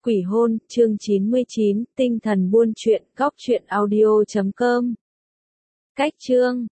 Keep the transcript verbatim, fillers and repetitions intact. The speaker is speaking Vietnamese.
Quỷ hôn, chương chín mươi chín, tinh thần buôn chuyện, góc chuyện audio chấm com. Cách chương